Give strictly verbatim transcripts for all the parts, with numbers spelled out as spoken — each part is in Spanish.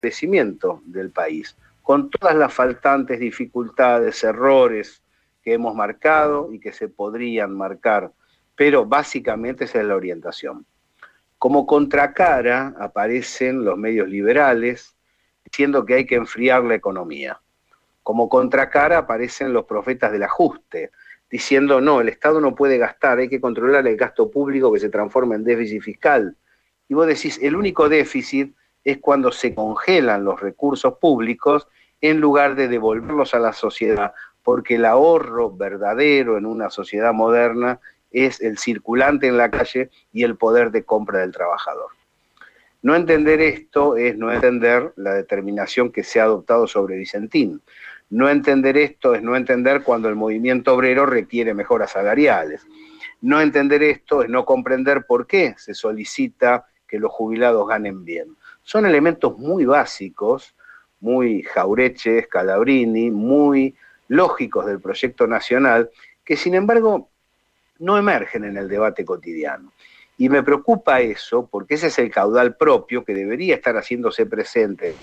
crecimiento del país, con todas las faltantes, dificultades, errores que hemos marcado y que se podrían marcar, pero básicamente esa es la orientación. Como contracara aparecen los medios liberales diciendo que hay que enfriar la economía. Como contracara aparecen los profetas del ajuste, diciendo no, el Estado no puede gastar, hay que controlar el gasto público que se transforma en déficit fiscal. Y vos decís, el único déficit es cuando se congelan los recursos públicos en lugar de devolverlos a la sociedad, porque el ahorro verdadero en una sociedad moderna es el circulante en la calle y el poder de compra del trabajador. No entender esto es no entender la determinación que se ha adoptado sobre Vicentín. No entender esto es no entender cuando el movimiento obrero requiere mejoras salariales. No entender esto es no comprender por qué se solicita que los jubilados ganen bien. Son elementos muy básicos, muy Jauretche, Scalabrini, muy lógicos del proyecto nacional, que sin embargo no emergen en el debate cotidiano. Y me preocupa eso, porque ese es el caudal propio que debería estar haciéndose presente.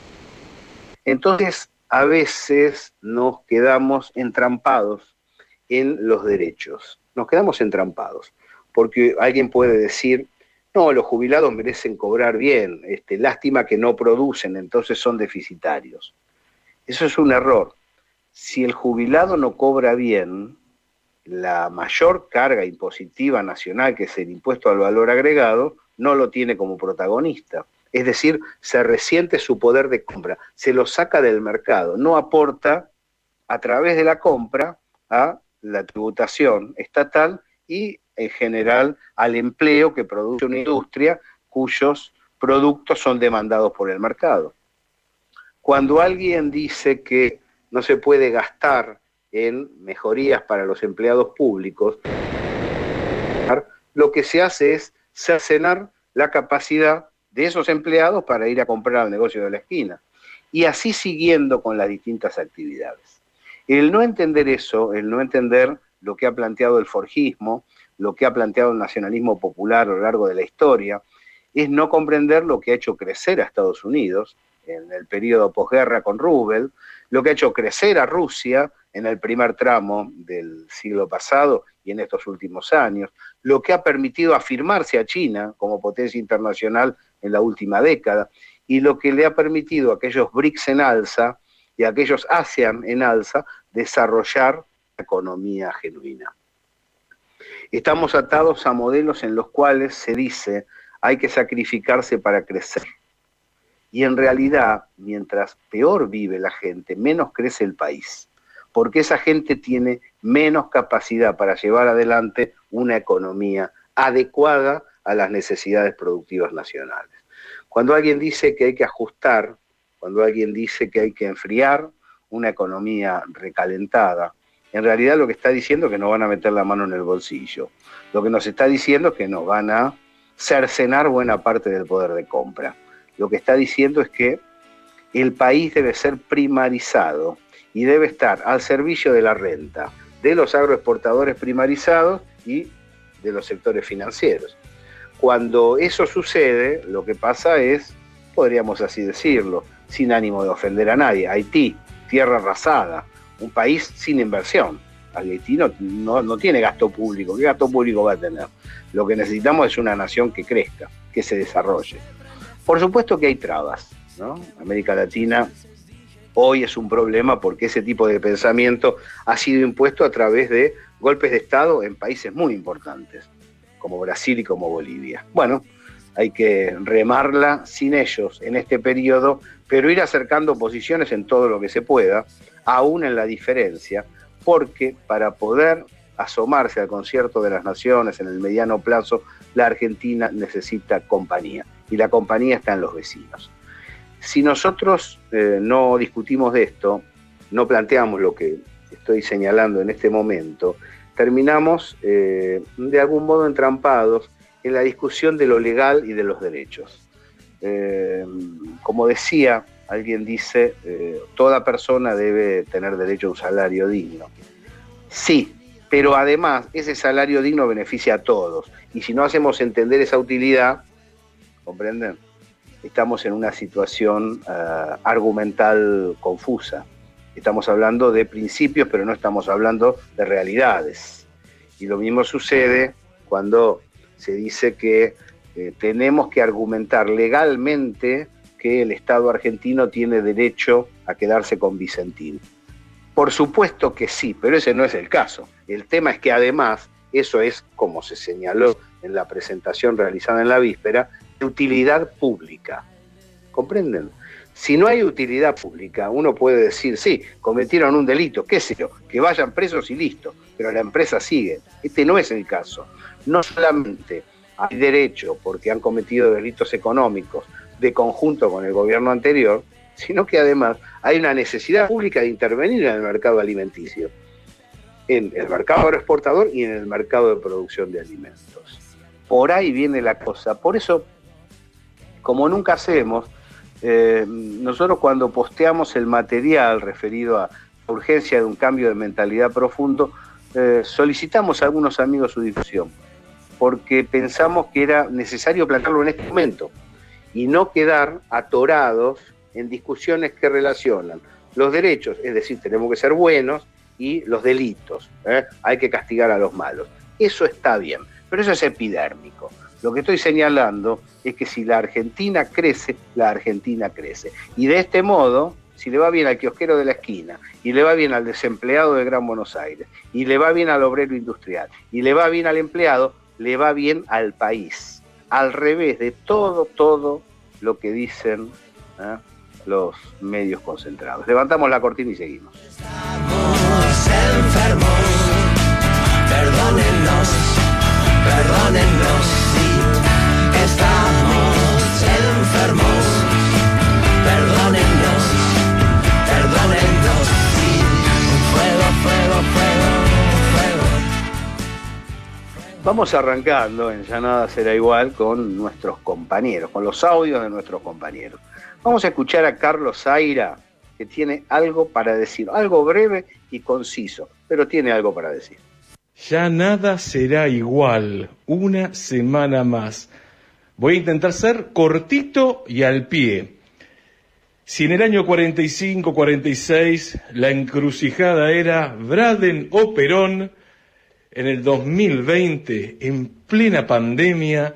Entonces, a veces nos quedamos entrampados en los derechos. Nos quedamos entrampados, porque alguien puede decir, no, los jubilados merecen cobrar bien, este, lástima que no producen, entonces son deficitarios. Eso es un error. Si el jubilado no cobra bien, la mayor carga impositiva nacional, que es el impuesto al valor agregado, no lo tiene como protagonista. Es decir, se resiente su poder de compra, se lo saca del mercado, no aporta a través de la compra a la tributación estatal y en general al empleo que produce una industria cuyos productos son demandados por el mercado. Cuando alguien dice que no se puede gastar en mejorías para los empleados públicos, lo que se hace es cercenar la capacidad de esos empleados para ir a comprar al negocio de la esquina. Y así siguiendo con las distintas actividades. El no entender eso, el no entender lo que ha planteado el forjismo, lo que ha planteado el nacionalismo popular a lo largo de la historia, es no comprender lo que ha hecho crecer a Estados Unidos en el periodo posguerra con Roosevelt, lo que ha hecho crecer a Rusia en el primer tramo del siglo pasado y en estos últimos años, lo que ha permitido afirmarse a China como potencia internacional en la última década, y lo que le ha permitido a aquellos BRICS en alza y a aquellos ASEAN en alza desarrollar economía genuina. Estamos atados a modelos en los cuales se dice hay que sacrificarse para crecer. Y en realidad, mientras peor vive la gente, menos crece el país, porque esa gente tiene menos capacidad para llevar adelante una economía adecuada a las necesidades productivas nacionales. Cuando alguien dice que hay que ajustar, cuando alguien dice que hay que enfriar una economía recalentada, en realidad lo que está diciendo es que nos van a meter la mano en el bolsillo. Lo que nos está diciendo es que nos van a cercenar buena parte del poder de compra. Lo que está diciendo es que el país debe ser primarizado y debe estar al servicio de la renta, de los agroexportadores primarizados y de los sectores financieros. Cuando eso sucede, lo que pasa es, podríamos así decirlo, sin ánimo de ofender a nadie, Haití, tierra arrasada, un país sin inversión. Haití no, no, no tiene gasto público. ¿Qué gasto público va a tener? Lo que necesitamos es una nación que crezca, que se desarrolle. Por supuesto que hay trabas, ¿no? América Latina hoy es un problema porque ese tipo de pensamiento ha sido impuesto a través de golpes de Estado en países muy importantes, como Brasil y como Bolivia. Bueno, hay que remarla sin ellos en este periodo, pero ir acercando posiciones en todo lo que se pueda, aún en la diferencia, porque para poder asomarse al concierto de las naciones en el mediano plazo, la Argentina necesita compañía, y la compañía está en los vecinos. Si nosotros eh, no discutimos de esto, no planteamos lo que estoy señalando en este momento, terminamos eh, de algún modo entrampados en la discusión de lo legal y de los derechos. Eh, como decía, alguien dice, eh, toda persona debe tener derecho a un salario digno. Sí, pero además ese salario digno beneficia a todos. Y si no hacemos entender esa utilidad, ¿comprenden? estamos en una situación uh, argumental confusa. Estamos hablando de principios, pero no estamos hablando de realidades. Y lo mismo sucede cuando se dice que eh, tenemos que argumentar legalmente que el Estado argentino tiene derecho a quedarse con Vicentín. Por supuesto que sí, pero ese no es el caso. El tema es que además, eso es, como se señaló en la presentación realizada en la víspera, de utilidad pública. ¿Comprenden? Si no hay utilidad pública, uno puede decir, sí, cometieron un delito, qué sé yo, que vayan presos y listo, pero la empresa sigue. Este no es el caso. No solamente hay derecho porque han cometido delitos económicos de conjunto con el gobierno anterior, sino que además hay una necesidad pública de intervenir en el mercado alimenticio, en el mercado agroexportador y en el mercado de producción de alimentos. Por ahí viene la cosa. Por eso, como nunca hacemos, eh, nosotros cuando posteamos el material referido a la urgencia de un cambio de mentalidad profundo, eh, solicitamos a algunos amigos su difusión, porque pensamos que era necesario plantearlo en este momento y no quedar atorados en discusiones que relacionan los derechos, es decir, tenemos que ser buenos, y los delitos, ¿eh? Hay que castigar a los malos. Eso está bien, pero eso es epidérmico. Lo que estoy señalando es que si la Argentina crece, la Argentina crece. Y de este modo, si le va bien al kiosquero de la esquina, y le va bien al desempleado de Gran Buenos Aires, y le va bien al obrero industrial, y le va bien al empleado, le va bien al país. Al revés de todo, todo lo que dicen ¿eh? los medios concentrados. Levantamos la cortina y seguimos. Estamos enfermos, perdónennos, perdónennos, sí, estamos enfermos, perdónennos, perdónennos, sí, fuego, fuego, fuego, fuego. Vamos arrancando en Ya Nada Será Igual con nuestros compañeros, con los audios de nuestros compañeros. Vamos a escuchar a Carlos Zaira, que tiene algo para decir, algo breve y conciso, pero tiene algo para decir. Ya nada será igual, una semana más. Voy a intentar ser cortito y al pie. Si en el año cuarenta y cinco, cuarenta y seis la encrucijada era Braden o Perón, en el dos mil veinte, en plena pandemia,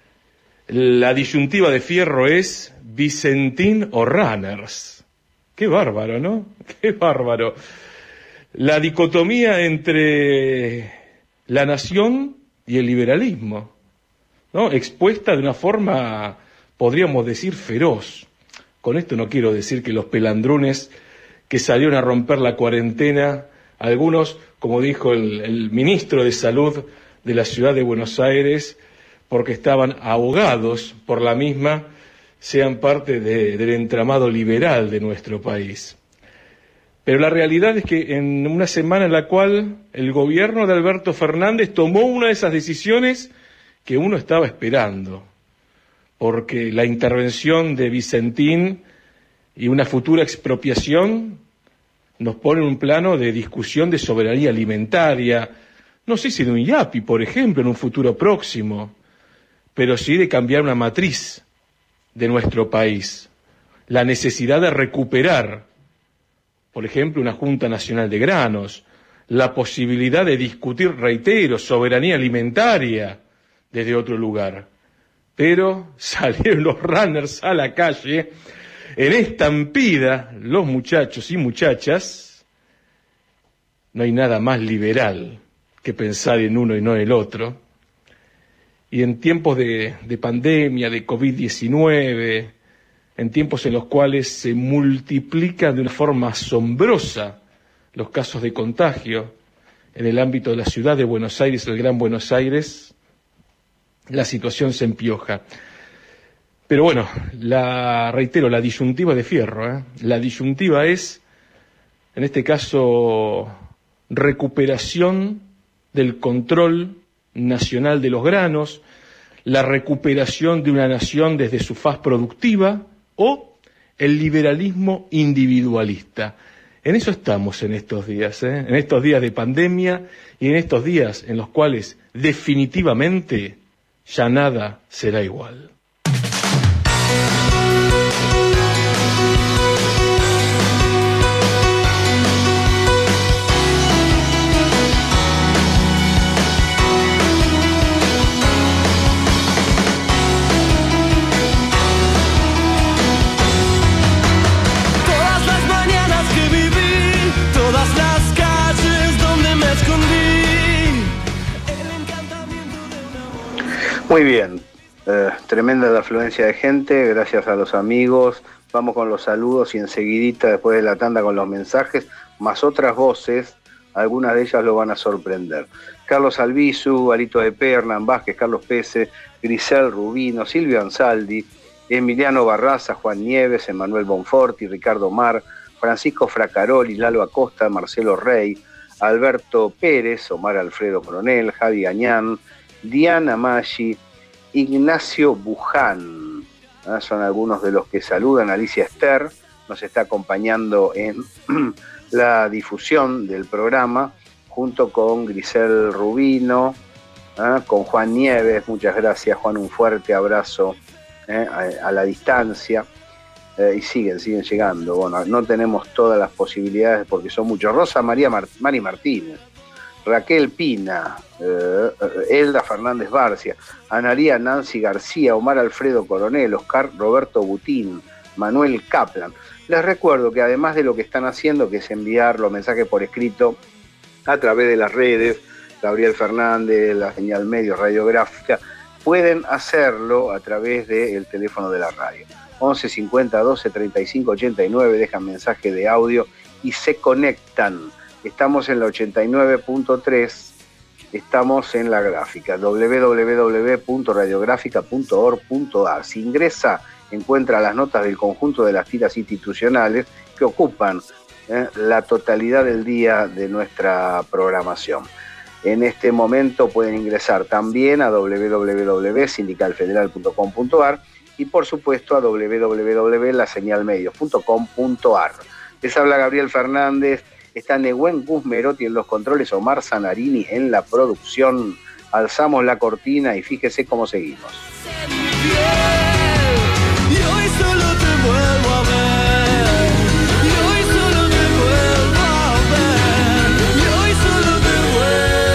la disyuntiva de fierro es Vicentín o Runners. Qué bárbaro, ¿no? Qué bárbaro. La dicotomía entre la nación y el liberalismo, ¿no? Expuesta de una forma, podríamos decir, feroz. Con esto no quiero decir que los pelandrunes que salieron a romper la cuarentena, algunos, como dijo el, el ministro de Salud de la ciudad de Buenos Aires, porque estaban ahogados por la misma, sean parte de, del entramado liberal de nuestro país. Pero la realidad es que en una semana en la cual el gobierno de Alberto Fernández tomó una de esas decisiones que uno estaba esperando, porque la intervención de Vicentín y una futura expropiación nos pone en un plano de discusión de soberanía alimentaria, no sé si de un IAPI, por ejemplo, en un futuro próximo, pero sí de cambiar una matriz de nuestro país, la necesidad de recuperar, por ejemplo, una Junta Nacional de Granos, la posibilidad de discutir, reitero, soberanía alimentaria desde otro lugar. Pero salieron los runners a la calle, en estampida, los muchachos y muchachas. No hay nada más liberal que pensar en uno y no en el otro. Y en tiempos de, de pandemia, de COVID diecinueve, en tiempos en los cuales se multiplican de una forma asombrosa los casos de contagio en el ámbito de la ciudad de Buenos Aires, el Gran Buenos Aires, la situación se empioja. Pero bueno, la, reitero, la disyuntiva de fierro, ¿eh? La disyuntiva es, en este caso, recuperación del control nacional de los granos, la recuperación de una nación desde su faz productiva o el liberalismo individualista. En eso estamos en estos días, ¿eh? En estos días de pandemia y en estos días en los cuales definitivamente ya nada será igual. Muy bien, eh, tremenda la afluencia de gente, gracias a los amigos. Vamos con los saludos y enseguidita, después de la tanda, con los mensajes, más otras voces, algunas de ellas lo van a sorprender. Carlos Albizu, Arito de P, Hernán Vázquez, Carlos Pese, Grisel Rubino, Silvio Ansaldi, Emiliano Barraza, Juan Nieves, Emanuel Bonforti, Ricardo Mar, Francisco Fracaroli, Lalo Acosta, Marcelo Rey, Alberto Pérez, Omar Alfredo Coronel, Javi Gañán, Diana Maggi, Ignacio Buján, ¿eh? Son algunos de los que saludan. Alicia Ester nos está acompañando en la difusión del programa, junto con Grisel Rubino, ¿eh? Con Juan Nieves. Muchas gracias, Juan, un fuerte abrazo ¿eh? a, a la distancia. Eh, y siguen, siguen llegando. Bueno, no tenemos todas las posibilidades porque son muchos. Rosa María Mar- Mari Martínez, Raquel Pina, eh, Elda Fernández Barcia, Analía Nancy García, Omar Alfredo Coronel, Oscar Roberto Butín, Manuel Kaplan. Les recuerdo que además de lo que están haciendo, que es enviar los mensajes por escrito a través de las redes, Gabriel Fernández, la señal Medios Radiográfica, pueden hacerlo a través del teléfono de la radio. once cincuenta doce treinta y cinco ochenta y nueve, dejan mensaje de audio y se conectan. Estamos en la ochenta y nueve punto tres, estamos en la gráfica, doble u doble u doble u punto radiográfica punto org punto a r. Si ingresa, encuentra las notas del conjunto de las tiras institucionales que ocupan eh, la totalidad del día de nuestra programación. En este momento pueden ingresar también a doble u doble u doble u punto sindical federal punto com punto a r y por supuesto a doble u doble u doble u punto la señal medios punto com punto a r. Les habla Gabriel Fernández. Está Nehuen Guzmerotti en los controles, Omar Zanarini en la producción. Alzamos la cortina y fíjese cómo seguimos. Y hoy solo te vuelvo a ver. Y hoy solo te vuelvo a ver. Y hoy solo te vuelvo a ver.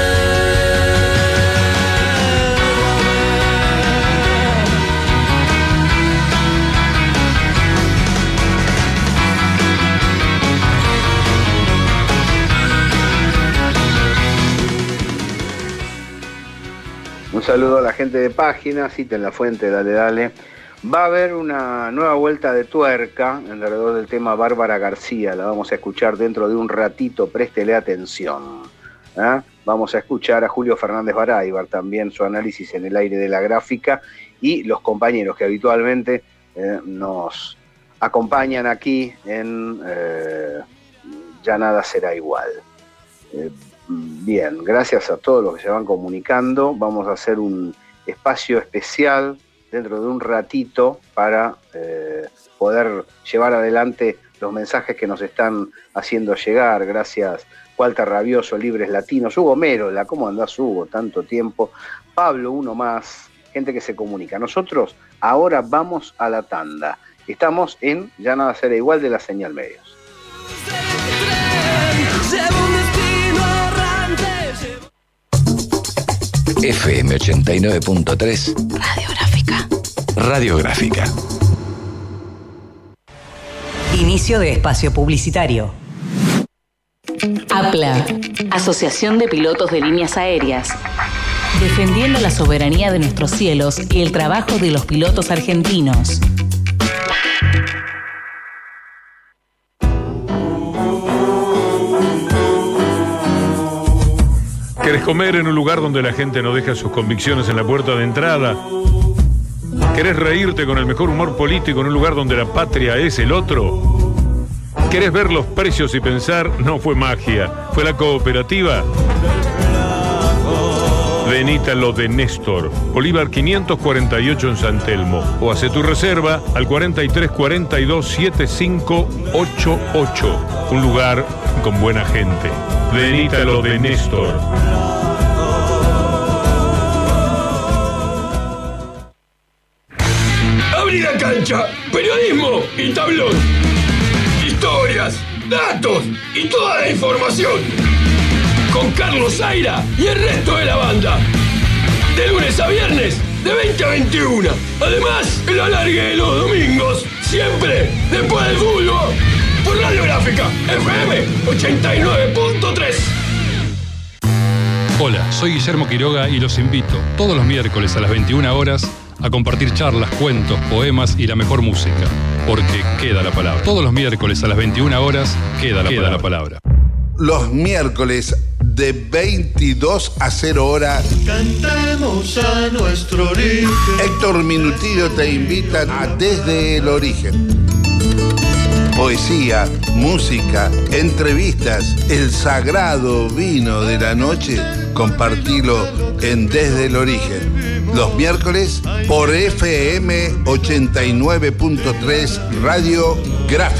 Un saludo a la gente de Página, cita en la fuente, dale, dale. Va a haber una nueva vuelta de tuerca alrededor del tema Bárbara García. La vamos a escuchar dentro de un ratito, préstele atención. ¿eh? Vamos a escuchar a Julio Fernández Baráibar, también su análisis en el aire de la gráfica, y los compañeros que habitualmente eh, nos acompañan aquí en eh, Ya Nada Será Igual. Eh, Bien, gracias a todos los que se van comunicando. Vamos a hacer un espacio especial dentro de un ratito para eh, poder llevar adelante los mensajes que nos están haciendo llegar. Gracias, Walter Rabioso, Libres Latinos, Hugo Merola, ¿cómo andás, Hugo? Tanto tiempo. Pablo, uno más, gente que se comunica. Nosotros ahora vamos a la tanda. Estamos en Ya Nada Será Igual de la Señal Medios. F M ochenta y nueve punto tres Radiográfica. Radiográfica. Inicio de espacio publicitario. APLA, Asociación de Pilotos de Líneas Aéreas. Defendiendo la soberanía de nuestros cielos y el trabajo de los pilotos argentinos. ¿Querés comer en un lugar donde la gente no deja sus convicciones en la puerta de entrada? ¿Querés reírte con el mejor humor político en un lugar donde la patria es el otro? ¿Querés ver los precios y pensar, no fue magia, fue la cooperativa? Venite a lo de Néstor, Bolívar quinientos cuarenta y ocho en San Telmo, o hace tu reserva al cuarenta y tres cuarenta y dos setenta y cinco ochenta y ocho. Un lugar con buena gente. Venite a lo de Néstor. Abrí la cancha cancha, periodismo y tablón. Historias, datos y toda la información. Con Carlos Zaira y el resto de la banda. De lunes a viernes, de veinte a veintiuno. Además, el alargue de los domingos, siempre después del fútbol. Por Radiográfica, F M ochenta y nueve punto tres. Hola, soy Guillermo Quiroga y los invito todos los miércoles a las veintiuna horas a compartir charlas, cuentos, poemas y la mejor música. Porque queda la palabra. Todos los miércoles a las veintiuna horas queda la, queda palabra. la palabra. Los miércoles de veintidós a cero hora. Cantemos a nuestro origen. Héctor Minutillo te invita a Desde el Origen. Poesía, música, entrevistas, el sagrado vino de la noche, compartilo en Desde el Origen. Los miércoles por F M ochenta y nueve punto tres Radio Gráfica.